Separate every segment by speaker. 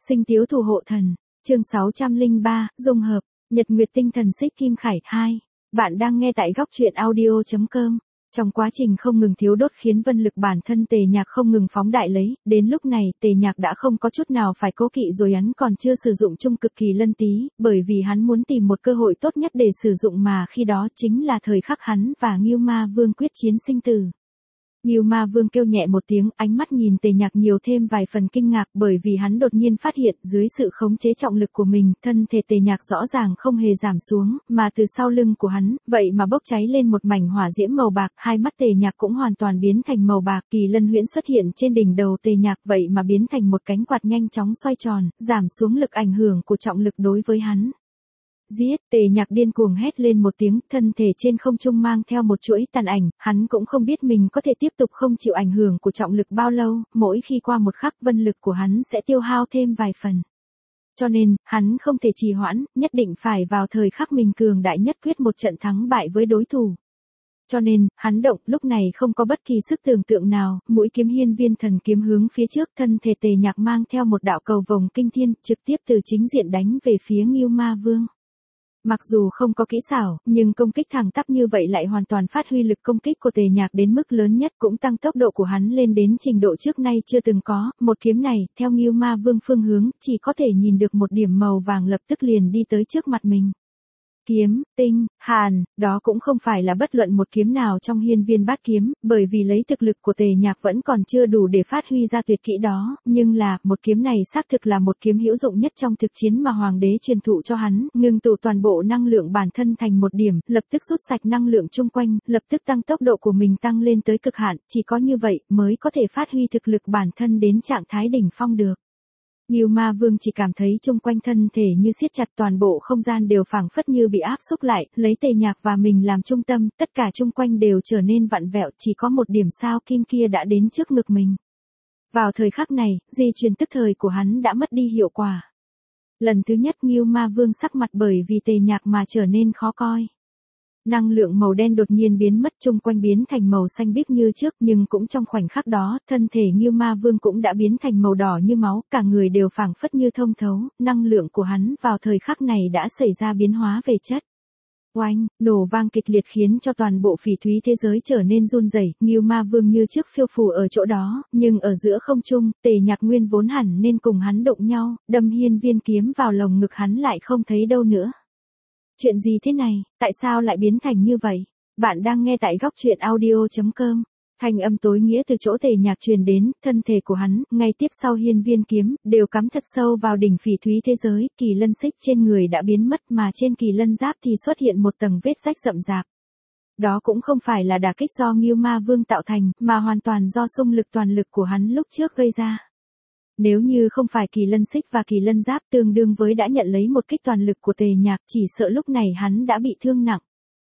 Speaker 1: Sinh tiếu thủ hộ thần, chương 603, dung hợp, nhật nguyệt tinh thần xích kim khải 2. Bạn đang nghe tại góc truyện audio.com. Trong quá trình không ngừng thiếu đốt khiến vân lực bản thân Tề Nhạc không ngừng phóng đại lấy, đến lúc này Tề Nhạc đã không có chút nào phải cố kỵ rồi, hắn còn chưa sử dụng chung cực kỳ lân tí, bởi vì hắn muốn tìm một cơ hội tốt nhất để sử dụng, mà khi đó chính là thời khắc hắn và Ngưu Ma Vương quyết chiến sinh tử. Ngưu Ma Vương kêu nhẹ một tiếng, ánh mắt nhìn Tề Nhạc nhiều thêm vài phần kinh ngạc, bởi vì hắn đột nhiên phát hiện dưới sự khống chế trọng lực của mình, thân thể Tề Nhạc rõ ràng không hề giảm xuống, mà từ sau lưng của hắn, vậy mà bốc cháy lên một mảnh hỏa diễm màu bạc, hai mắt Tề Nhạc cũng hoàn toàn biến thành màu bạc, kỳ lân huyễn xuất hiện trên đỉnh đầu Tề Nhạc, vậy mà biến thành một cánh quạt nhanh chóng xoay tròn, giảm xuống lực ảnh hưởng của trọng lực đối với hắn. Giết, Tề Nhạc điên cuồng hét lên một tiếng, thân thể trên không trung mang theo một chuỗi tàn ảnh, hắn cũng không biết mình có thể tiếp tục không chịu ảnh hưởng của trọng lực bao lâu, mỗi khi qua một khắc vân lực của hắn sẽ tiêu hao thêm vài phần. Cho nên, hắn không thể trì hoãn, nhất định phải vào thời khắc mình cường đại nhất quyết một trận thắng bại với đối thủ. Cho nên, hắn động, lúc này không có bất kỳ sức tưởng tượng nào, mũi kiếm hiên viên thần kiếm hướng phía trước, thân thể Tề Nhạc mang theo một đạo cầu vồng kinh thiên, trực tiếp từ chính diện đánh về phía Ngưu Ma Vương. Mặc dù không có kỹ xảo, nhưng công kích thẳng tắp như vậy lại hoàn toàn phát huy lực công kích của Tề Nhạc đến mức lớn nhất, cũng tăng tốc độ của hắn lên đến trình độ trước nay chưa từng có. Một kiếm này, theo Ngưu Ma Vương phương hướng, chỉ có thể nhìn được một điểm màu vàng lập tức liền đi tới trước mặt mình. Kiếm, tinh, hàn, đó cũng không phải là bất luận một kiếm nào trong hiên viên bát kiếm, bởi vì lấy thực lực của Tề Nhạc vẫn còn chưa đủ để phát huy ra tuyệt kỹ đó, nhưng là, một kiếm này xác thực là một kiếm hữu dụng nhất trong thực chiến mà hoàng đế truyền thụ cho hắn, ngưng tụ toàn bộ năng lượng bản thân thành một điểm, lập tức rút sạch năng lượng chung quanh, lập tức tăng tốc độ của mình tăng lên tới cực hạn, chỉ có như vậy mới có thể phát huy thực lực bản thân đến trạng thái đỉnh phong được. Ngưu Ma Vương chỉ cảm thấy chung quanh thân thể như siết chặt, toàn bộ không gian đều phảng phất như bị áp xúc lại, lấy Tề Nhạc và mình làm trung tâm, tất cả chung quanh đều trở nên vặn vẹo, chỉ có một điểm sao kim kia đã đến trước ngực mình. Vào thời khắc này, di truyền tức thời của hắn đã mất đi hiệu quả. Lần thứ nhất Ngưu Ma Vương sắc mặt bởi vì Tề Nhạc mà trở nên khó coi. Năng lượng màu đen đột nhiên biến mất, chung quanh biến thành màu xanh biếc như trước, nhưng cũng trong khoảnh khắc đó, thân thể Ngưu Ma Vương cũng đã biến thành màu đỏ như máu, cả người đều phảng phất như thông thấu, năng lượng của hắn vào thời khắc này đã xảy ra biến hóa về chất. Oanh, nổ vang kịch liệt khiến cho toàn bộ phỉ thúy thế giới trở nên run rẩy, Ngưu Ma Vương như trước phiêu phù ở chỗ đó, nhưng ở giữa không trung, Tề Nhạc nguyên vốn hẳn nên cùng hắn đụng nhau, đâm hiên viên kiếm vào lồng ngực hắn lại không thấy đâu nữa. Chuyện gì thế này, tại sao lại biến thành như vậy? Bạn đang nghe tại góc truyện audio.com. Thanh âm tối nghĩa từ chỗ Tề Nhạc truyền đến, thân thể của hắn, ngay tiếp sau hiên viên kiếm, đều cắm thật sâu vào đỉnh phỉ thúy thế giới, kỳ lân xích trên người đã biến mất mà trên kỳ lân giáp thì xuất hiện một tầng vết rách rậm rạp. Đó cũng không phải là đả kích do Ngưu Ma Vương tạo thành, mà hoàn toàn do xung lực toàn lực của hắn lúc trước gây ra. Nếu như không phải kỳ lân xích và kỳ lân giáp tương đương với đã nhận lấy một kích toàn lực của Tề Nhạc, chỉ sợ lúc này hắn đã bị thương nặng.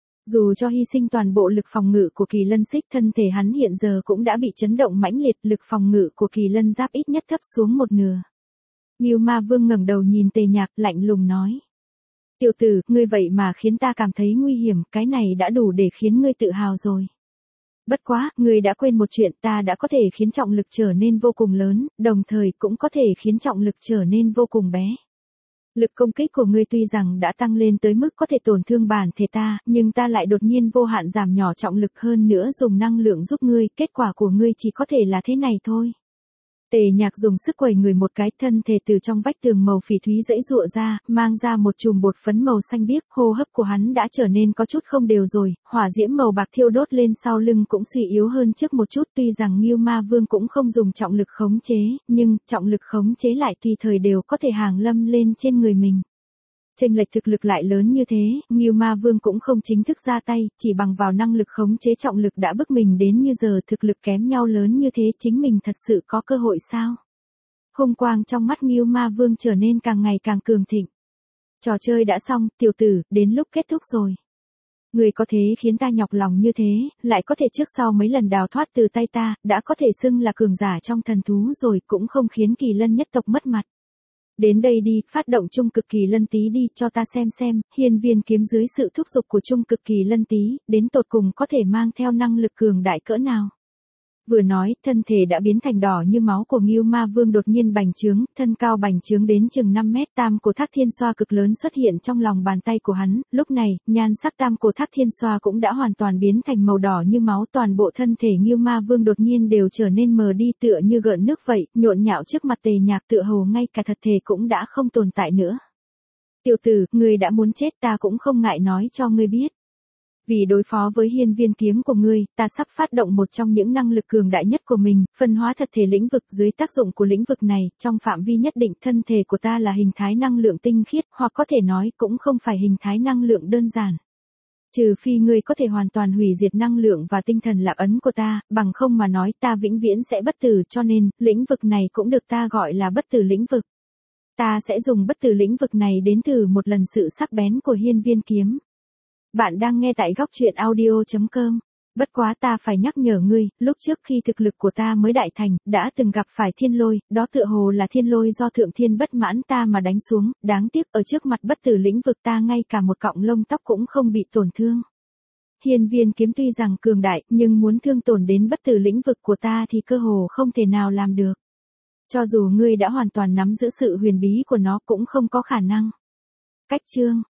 Speaker 1: Dù cho hy sinh toàn bộ lực phòng ngự của kỳ lân xích, thân thể hắn hiện giờ cũng đã bị chấn động mãnh liệt, lực phòng ngự của kỳ lân giáp ít nhất thấp xuống một nửa. Ngưu Ma Vương ngẩng đầu nhìn Tề Nhạc, lạnh lùng nói. Tiểu tử, ngươi vậy mà khiến ta cảm thấy nguy hiểm, cái này đã đủ để khiến ngươi tự hào rồi. Bất quá, ngươi đã quên một chuyện, ta đã có thể khiến trọng lực trở nên vô cùng lớn, đồng thời cũng có thể khiến trọng lực trở nên vô cùng bé. Lực công kích của ngươi tuy rằng đã tăng lên tới mức có thể tổn thương bản thể ta, nhưng ta lại đột nhiên vô hạn giảm nhỏ trọng lực, hơn nữa dùng năng lượng giúp ngươi, kết quả của ngươi chỉ có thể là thế này thôi. Tề Nhạc dùng sức quẩy người một cái, thân thể từ trong vách tường màu phỉ thúy giãy giụa ra, mang ra một chùm bột phấn màu xanh biếc, hô hấp của hắn đã trở nên có chút không đều rồi, hỏa diễm màu bạc thiêu đốt lên sau lưng cũng suy yếu hơn trước một chút, tuy rằng Ngưu Ma Vương cũng không dùng trọng lực khống chế, nhưng trọng lực khống chế lại tùy thời đều có thể hàng lâm lên trên người mình. Chênh lệch thực lực lại lớn như thế, Ngưu Ma Vương cũng không chính thức ra tay, chỉ bằng vào năng lực khống chế trọng lực đã bức mình đến như giờ, thực lực kém nhau lớn như thế, chính mình thật sự có cơ hội sao? Hung quang trong mắt Ngưu Ma Vương trở nên càng ngày càng cường thịnh. Trò chơi đã xong, tiểu tử, đến lúc kết thúc rồi. Người có thế khiến ta nhọc lòng như thế, lại có thể trước sau mấy lần đào thoát từ tay ta, đã có thể xưng là cường giả trong thần thú rồi, cũng không khiến kỳ lân nhất tộc mất mặt. Đến đây đi, phát động trung cực kỳ lân tí đi, cho ta xem, hiên viên kiếm dưới sự thúc giục của trung cực kỳ lân tí, đến tột cùng có thể mang theo năng lực cường đại cỡ nào. Vừa nói, thân thể đã biến thành đỏ như máu của Ngưu Ma Vương đột nhiên bành trướng, thân cao bành trướng đến chừng 5 mét, tam cổ thác thiên xoa cực lớn xuất hiện trong lòng bàn tay của hắn, lúc này, nhan sắc tam cổ thác thiên xoa cũng đã hoàn toàn biến thành màu đỏ như máu, toàn bộ thân thể Ngưu Ma Vương đột nhiên đều trở nên mờ đi tựa như gợn nước vậy, nhộn nhạo trước mặt Tề Nhạc tựa hồ ngay cả thật thể cũng đã không tồn tại nữa. Tiểu tử, ngươi đã muốn chết ta cũng không ngại nói cho ngươi biết. Vì đối phó với hiên viên kiếm của ngươi, ta sắp phát động một trong những năng lực cường đại nhất của mình, phân hóa thật thể lĩnh vực. Dưới tác dụng của lĩnh vực này, trong phạm vi nhất định thân thể của ta là hình thái năng lượng tinh khiết, hoặc có thể nói cũng không phải hình thái năng lượng đơn giản. Trừ phi ngươi có thể hoàn toàn hủy diệt năng lượng và tinh thần lạc ấn của ta, bằng không mà nói ta vĩnh viễn sẽ bất tử, cho nên, lĩnh vực này cũng được ta gọi là bất tử lĩnh vực. Ta sẽ dùng bất tử lĩnh vực này đến thử một lần sự sắc bén của hiên viên kiếm. Bạn đang nghe tại góc truyện audio.com. Bất quá ta phải nhắc nhở ngươi, lúc trước khi thực lực của ta mới đại thành, đã từng gặp phải thiên lôi, đó tựa hồ là thiên lôi do thượng thiên bất mãn ta mà đánh xuống, đáng tiếc ở trước mặt bất tử lĩnh vực ta ngay cả một cọng lông tóc cũng không bị tổn thương. Hiên viên kiếm tuy rằng cường đại, nhưng muốn thương tổn đến bất tử lĩnh vực của ta thì cơ hồ không thể nào làm được. Cho dù ngươi đã hoàn toàn nắm giữ sự huyền bí của nó cũng không có khả năng. Cách chương